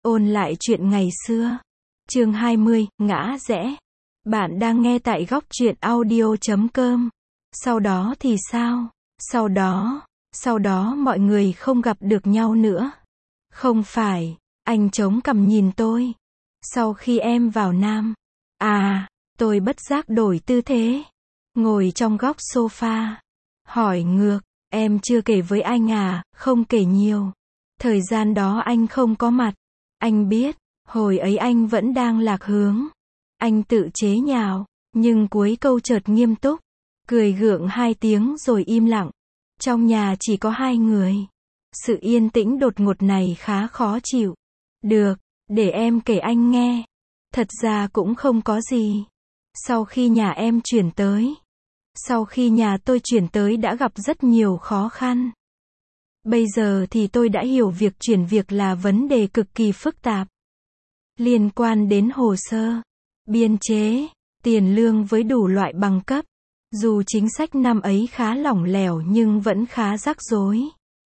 Ôn lại chuyện ngày xưa. Chương 20, ngã rẽ. Bạn đang nghe tại góc truyện audio.com. Sau đó thì sao? Sau đó mọi người không gặp được nhau nữa. Không phải, anh chống cằm nhìn tôi. Sau khi em vào Nam. Tôi bất giác đổi tư thế. Ngồi trong góc sofa. Hỏi ngược, em chưa kể với anh à? Không kể nhiều. Thời gian đó anh không có mặt. Anh biết, hồi ấy anh vẫn đang lạc hướng. Anh tự chế nhạo, nhưng cuối câu chợt nghiêm túc. Cười gượng 2 tiếng rồi im lặng. Trong nhà chỉ có 2 người. Sự yên tĩnh đột ngột này khá khó chịu. Được, để em kể anh nghe. Thật ra cũng không có gì. Sau khi nhà tôi chuyển tới đã gặp rất nhiều khó khăn. Bây giờ thì tôi đã hiểu việc chuyển việc là vấn đề cực kỳ phức tạp. Liên quan đến hồ sơ, biên chế, tiền lương với đủ loại bằng cấp. Dù chính sách năm ấy khá lỏng lẻo nhưng vẫn khá rắc rối.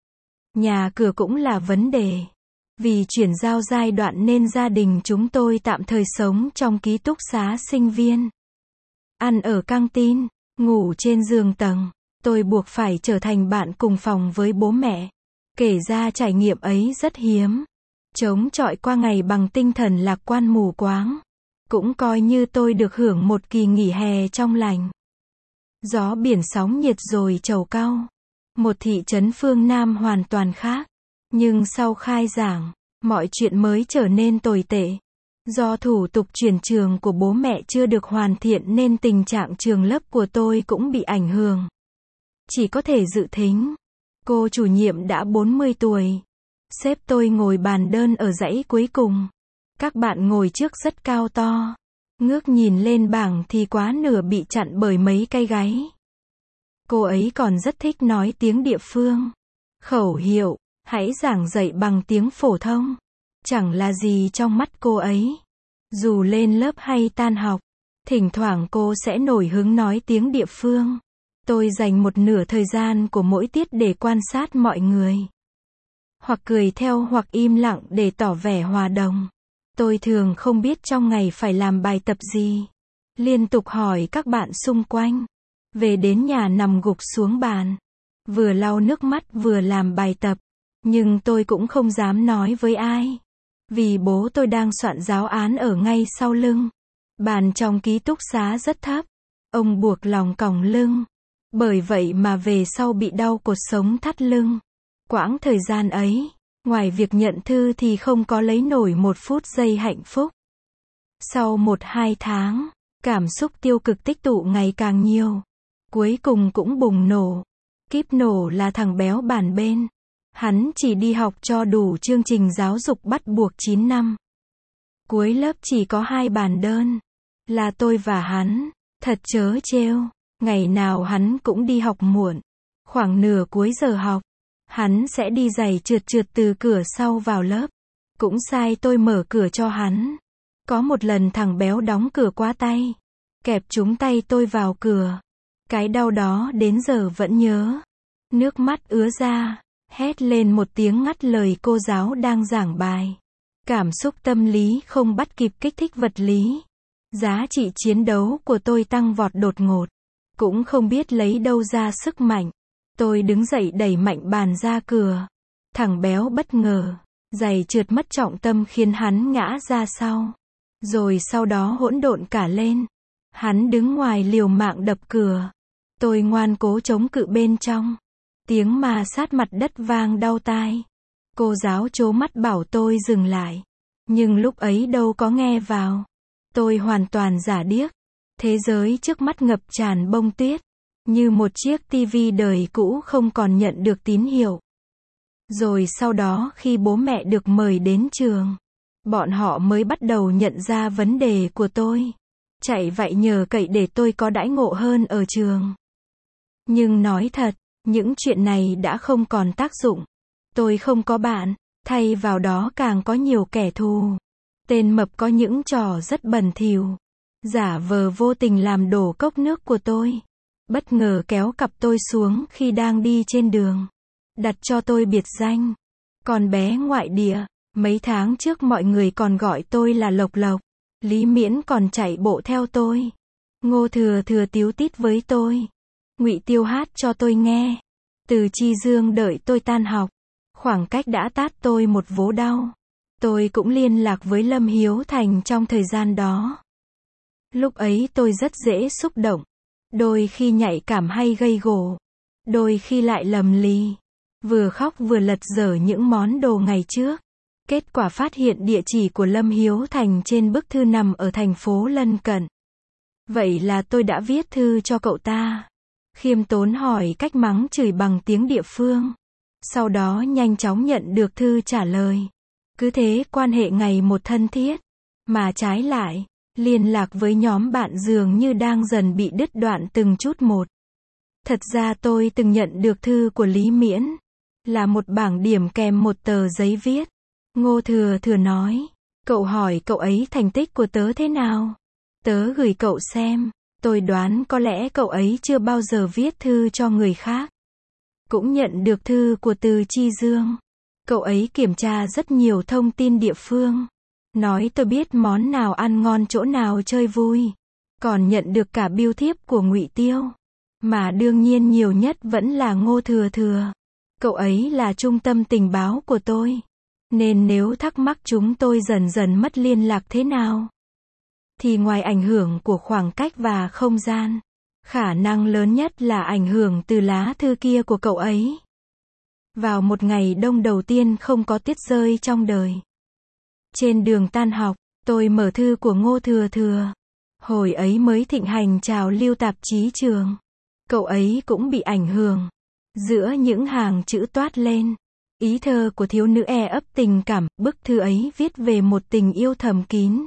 Nhà cửa cũng là vấn đề. Vì chuyển giao giai đoạn nên gia đình chúng tôi tạm thời sống trong ký túc xá sinh viên. Ăn ở căng tin, ngủ trên giường tầng. Tôi buộc phải trở thành bạn cùng phòng với bố mẹ. Kể ra trải nghiệm ấy rất hiếm. Chống chọi qua ngày bằng tinh thần lạc quan mù quáng. Cũng coi như tôi được hưởng một kỳ nghỉ hè trong lành. Gió biển sóng nhiệt rồi trầu cau. Một thị trấn phương Nam hoàn toàn khác. Nhưng sau khai giảng, mọi chuyện mới trở nên tồi tệ. Do thủ tục chuyển trường của bố mẹ chưa được hoàn thiện nên tình trạng trường lớp của tôi cũng bị ảnh hưởng. Chỉ có thể dự thính. Cô chủ nhiệm đã 40 tuổi. Xếp tôi ngồi bàn đơn ở dãy cuối cùng. Các bạn ngồi trước rất cao to. Ngước nhìn lên bảng thì quá nửa bị chặn bởi mấy cây gáy. Cô ấy còn rất thích nói tiếng địa phương. Khẩu hiệu, hãy giảng dạy bằng tiếng phổ thông. Chẳng là gì trong mắt cô ấy. Dù lên lớp hay tan học, thỉnh thoảng cô sẽ nổi hứng nói tiếng địa phương. Tôi dành một nửa thời gian của mỗi tiết để quan sát mọi người. Hoặc cười theo hoặc im lặng để tỏ vẻ hòa đồng. Tôi thường không biết trong ngày phải làm bài tập gì. Liên tục hỏi các bạn xung quanh. Về đến nhà nằm gục xuống bàn. Vừa lau nước mắt vừa làm bài tập. Nhưng tôi cũng không dám nói với ai. Vì bố tôi đang soạn giáo án ở ngay sau lưng. Bàn trong ký túc xá rất thấp. Ông buộc lòng còng lưng. Bởi vậy mà về sau bị đau cột sống thắt lưng. Quãng thời gian ấy, ngoài việc nhận thư thì không có lấy nổi 1 phút giây hạnh phúc. Sau 1-2 tháng, cảm xúc tiêu cực tích tụ ngày càng nhiều. Cuối cùng cũng bùng nổ. Kíp nổ là thằng béo bàn bên. Hắn chỉ đi học cho đủ chương trình giáo dục bắt buộc 9 năm. Cuối lớp chỉ có 2 bàn đơn. Là tôi và hắn. Thật trớ trêu. Ngày nào hắn cũng đi học muộn. Khoảng nửa cuối giờ học. Hắn sẽ đi giày trượt từ cửa sau vào lớp. Cũng sai tôi mở cửa cho hắn. Có một lần thằng béo đóng cửa quá tay. Kẹp trúng tay tôi vào cửa. Cái đau đó đến giờ vẫn nhớ. Nước mắt ứa ra. Hét lên một tiếng ngắt lời cô giáo đang giảng bài. Cảm xúc tâm lý không bắt kịp kích thích vật lý. Giá trị chiến đấu của tôi tăng vọt đột ngột. Cũng không biết lấy đâu ra sức mạnh. Tôi đứng dậy đẩy mạnh bàn ra cửa. Thằng béo bất ngờ. Giày trượt mất trọng tâm khiến hắn ngã ra sau. Rồi sau đó hỗn độn cả lên. Hắn đứng ngoài liều mạng đập cửa. Tôi ngoan cố chống cự bên trong. Tiếng ma sát mặt đất vang đau tai. Cô giáo trố mắt bảo tôi dừng lại. Nhưng lúc ấy đâu có nghe vào. Tôi hoàn toàn giả điếc. Thế giới trước mắt ngập tràn bông tuyết. Như một chiếc tivi đời cũ không còn nhận được tín hiệu. Rồi sau đó khi bố mẹ được mời đến trường. Bọn họ mới bắt đầu nhận ra vấn đề của tôi. Chạy vậy nhờ cậy để tôi có đãi ngộ hơn ở trường. Nhưng nói thật, những chuyện này đã không còn tác dụng. Tôi không có bạn, thay vào đó càng có nhiều kẻ thù. Tên mập có những trò rất bẩn thỉu. Giả vờ vô tình làm đổ cốc nước của tôi. Bất ngờ kéo cặp tôi xuống khi đang đi trên đường. Đặt cho tôi biệt danh. Con bé ngoại địa. Mấy tháng trước mọi người còn gọi tôi là Lộc Lộc. Lý Miễn còn chạy bộ theo tôi. Ngô Thừa Thừa tíu tít với tôi. Ngụy Tiêu hát cho tôi nghe. Từ Chi Dương đợi tôi tan học. Khoảng cách đã tát tôi một vố đau. Tôi cũng liên lạc với Lâm Hiếu Thành trong thời gian đó. Lúc ấy tôi rất dễ xúc động. Đôi khi nhạy cảm hay gây gổ. Đôi khi lại lầm lì. Vừa khóc vừa lật dở những món đồ ngày trước. Kết quả phát hiện địa chỉ của Lâm Hiếu Thành trên bức thư nằm ở thành phố lân cận. Vậy là tôi đã viết thư cho cậu ta. Khiêm tốn hỏi cách mắng chửi bằng tiếng địa phương. Sau đó nhanh chóng nhận được thư trả lời. Cứ thế quan hệ ngày một thân thiết. Mà trái lại, liên lạc với nhóm bạn dường như đang dần bị đứt đoạn từng chút một. Thật ra tôi từng nhận được thư của Lý Miễn. Là một bảng điểm kèm một tờ giấy viết. Ngô Thừa Thừa nói. Cậu hỏi cậu ấy thành tích của tớ thế nào? Tớ gửi cậu xem. Tôi đoán có lẽ cậu ấy chưa bao giờ viết thư cho người khác. Cũng nhận được thư của Từ Chi Dương. Cậu ấy kiểm tra rất nhiều thông tin địa phương. Nói tôi biết món nào ăn ngon chỗ nào chơi vui. Còn nhận được cả bưu thiếp của Ngụy Tiêu. Mà đương nhiên nhiều nhất vẫn là Ngô Thừa Thừa. Cậu ấy là trung tâm tình báo của tôi. Nên nếu thắc mắc chúng tôi dần dần mất liên lạc thế nào, thì ngoài ảnh hưởng của khoảng cách và không gian, khả năng lớn nhất là ảnh hưởng từ lá thư kia của cậu ấy. Vào một ngày đông đầu tiên không có tuyết rơi trong đời. Trên đường tan học, tôi mở thư của Ngô Thừa Thừa. Hồi ấy mới thịnh hành trào lưu tạp chí trường. Cậu ấy cũng bị ảnh hưởng. Giữa những hàng chữ toát lên. Ý thơ của thiếu nữ ấp tình cảm, bức thư ấy viết về một tình yêu thầm kín.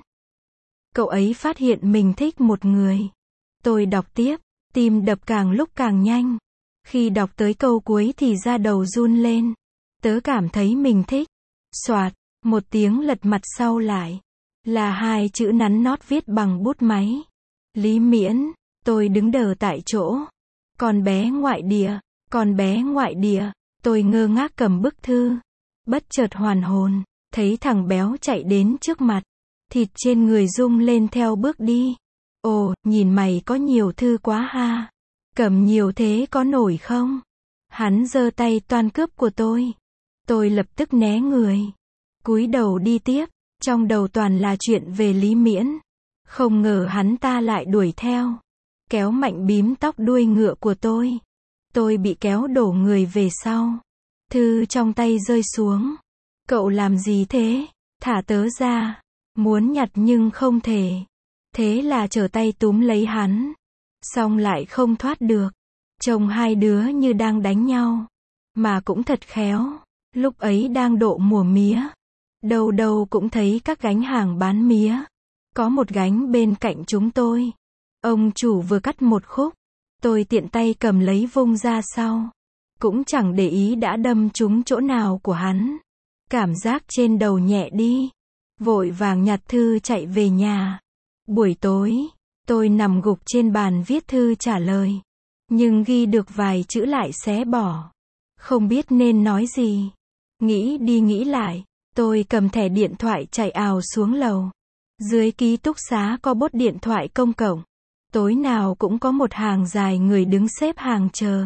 Cậu ấy phát hiện mình thích một người. Tôi đọc tiếp, tim đập càng lúc càng nhanh. Khi đọc tới câu cuối thì da đầu run lên. Tớ cảm thấy mình thích. Soạt, một tiếng lật mặt sau lại. Là hai chữ nắn nót viết bằng bút máy. Lý Miễn, tôi đứng đờ tại chỗ. Con bé ngoại địa, con bé ngoại địa. Tôi ngơ ngác cầm bức thư. Bất chợt hoàn hồn, thấy thằng béo chạy đến trước mặt. Thịt trên người rung lên theo bước đi. Ồ, nhìn mày có nhiều thư quá ha. Cầm nhiều thế có nổi không? Hắn giơ tay toan cướp của tôi. Tôi lập tức né người. Cúi đầu đi tiếp. Trong đầu toàn là chuyện về Lý Miễn. Không ngờ hắn ta lại đuổi theo. Kéo mạnh bím tóc đuôi ngựa của tôi. Tôi bị kéo đổ người về sau. Thư trong tay rơi xuống. Cậu làm gì thế? Thả tớ ra. Muốn nhặt nhưng không thể. Thế là trở tay túm lấy hắn. Xong lại không thoát được. Trông hai đứa như đang đánh nhau. Mà cũng thật khéo. Lúc ấy đang độ mùa mía. Đâu đâu cũng thấy các gánh hàng bán mía. Có một gánh bên cạnh chúng tôi. Ông chủ vừa cắt một khúc. Tôi tiện tay cầm lấy vung ra sau. Cũng chẳng để ý đã đâm trúng chỗ nào của hắn. Cảm giác trên đầu nhẹ đi. Vội vàng nhặt thư chạy về nhà. Buổi tối, tôi nằm gục trên bàn viết thư trả lời. Nhưng ghi được vài chữ lại xé bỏ. Không biết nên nói gì. Nghĩ đi nghĩ lại, tôi cầm thẻ điện thoại chạy ào xuống lầu. Dưới ký túc xá có bốt điện thoại công cộng. Tối nào cũng có một hàng dài người đứng xếp hàng chờ.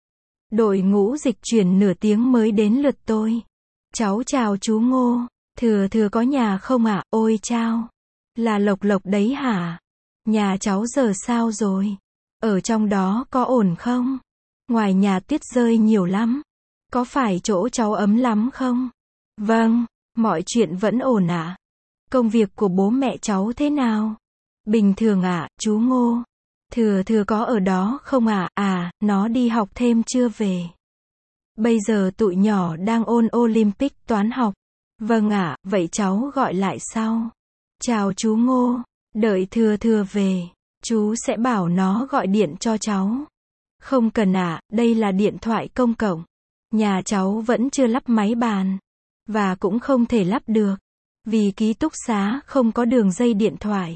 Đội ngũ dịch chuyển nửa tiếng mới đến lượt tôi. Cháu chào chú Ngô. Thừa Thừa có nhà không ạ? Ôi chao. Là Lộc Lộc đấy hả? Nhà cháu giờ sao rồi? Ở trong đó có ổn không? Ngoài nhà tuyết rơi nhiều lắm. Có phải chỗ cháu ấm lắm không? Vâng, mọi chuyện vẫn ổn ạ. Công việc của bố mẹ cháu thế nào? Bình thường ạ, chú Ngô. Thừa Thừa có ở đó không ạ? À, nó đi học thêm chưa về. Bây giờ tụi nhỏ đang ôn Olympic toán học. Vâng ạ, vậy cháu gọi lại sau. Chào chú Ngô, đợi Thừa Thừa về, chú sẽ bảo nó gọi điện cho cháu. Không cần ạ, đây là điện thoại công cộng. Nhà cháu vẫn chưa lắp máy bàn. Và cũng không thể lắp được. Vì ký túc xá không có đường dây điện thoại.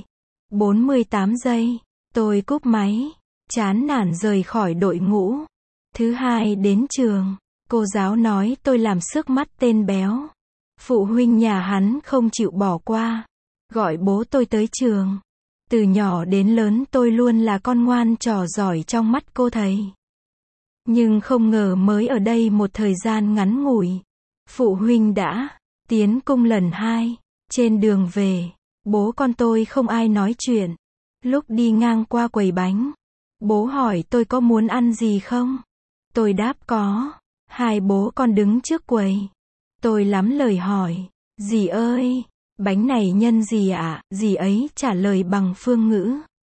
48 giây, tôi cúp máy, chán nản rời khỏi đội ngũ. Thứ hai đến trường, cô giáo nói tôi làm xước mắt tên béo. Phụ huynh nhà hắn không chịu bỏ qua, gọi bố tôi tới trường. Từ nhỏ đến lớn tôi luôn là con ngoan trò giỏi trong mắt cô thầy. Nhưng không ngờ mới ở đây một thời gian ngắn ngủi, phụ huynh đã tiến cung lần 2. Trên đường về, bố con tôi không ai nói chuyện. Lúc đi ngang qua quầy bánh, bố hỏi tôi có muốn ăn gì không? Tôi đáp có. Hai bố con đứng trước quầy. Tôi lắm lời hỏi, dì ơi, bánh này nhân gì ạ? Dì ấy trả lời bằng phương ngữ.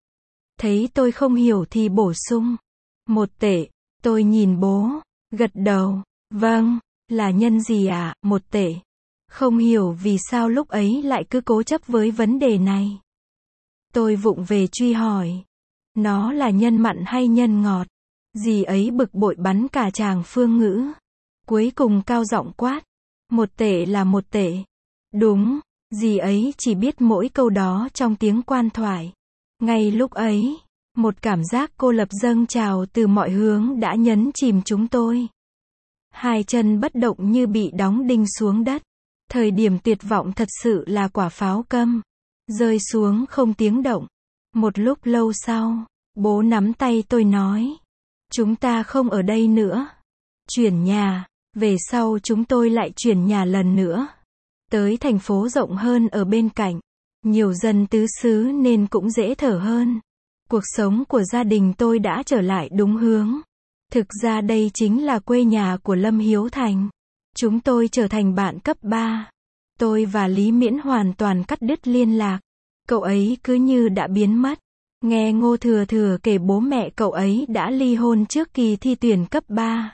Thấy tôi không hiểu thì bổ sung, 1 tệ. Tôi nhìn bố, gật đầu, vâng, là nhân gì ạ? 1 tệ. Không hiểu vì sao lúc ấy lại cứ cố chấp với vấn đề này. Tôi vụng về truy hỏi, nó là nhân mặn hay nhân ngọt? Dì ấy bực bội bắn cả tràng phương ngữ. Cuối cùng cao giọng quát, 1 tệ là 1 tệ. Đúng, dì ấy chỉ biết mỗi câu đó trong tiếng quan thoại. Ngay lúc ấy, một cảm giác cô lập dâng trào từ mọi hướng đã nhấn chìm chúng tôi. Hai chân bất động như bị đóng đinh xuống đất. Thời điểm tuyệt vọng thật sự là quả pháo câm. Rơi xuống không tiếng động. Một lúc lâu sau, bố nắm tay tôi nói, chúng ta không ở đây nữa. Chuyển nhà. Về sau chúng tôi lại chuyển nhà lần nữa. Tới thành phố rộng hơn ở bên cạnh. Nhiều dân tứ xứ nên cũng dễ thở hơn. Cuộc sống của gia đình tôi đã trở lại đúng hướng. Thực ra đây chính là quê nhà của Lâm Hiếu Thành. Chúng tôi trở thành bạn cấp 3. Tôi và Lý Miễn hoàn toàn cắt đứt liên lạc. Cậu ấy cứ như đã biến mất. Nghe Ngô Thừa Thừa kể bố mẹ cậu ấy đã ly hôn trước kỳ thi tuyển cấp 3.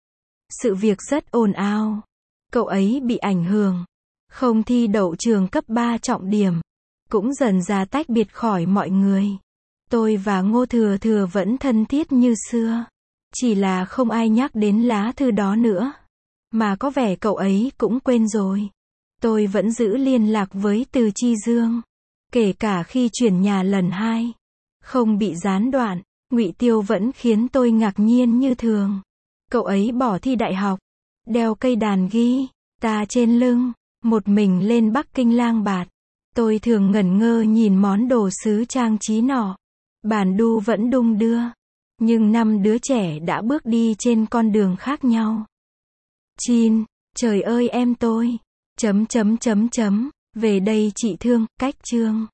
Sự việc rất ồn ào. Cậu ấy bị ảnh hưởng. Không thi đậu trường cấp 3 trọng điểm. Cũng dần ra tách biệt khỏi mọi người. Tôi và Ngô Thừa Thừa vẫn thân thiết như xưa. Chỉ là không ai nhắc đến lá thư đó nữa. Mà có vẻ cậu ấy cũng quên rồi. Tôi vẫn giữ liên lạc với Từ Chi Dương. Kể cả khi chuyển nhà lần 2. Không bị gián đoạn. Ngụy Tiêu vẫn khiến tôi ngạc nhiên như thường. Cậu ấy bỏ thi đại học. Đeo cây đàn guitar trên lưng. Một mình lên Bắc Kinh lang bạt. Tôi thường ngẩn ngơ nhìn món đồ sứ trang trí nọ. Bản đu vẫn đung đưa. Nhưng 5 đứa trẻ đã bước đi trên con đường khác nhau. Chin, trời ơi em tôi. Về đây chị thương, cách chương.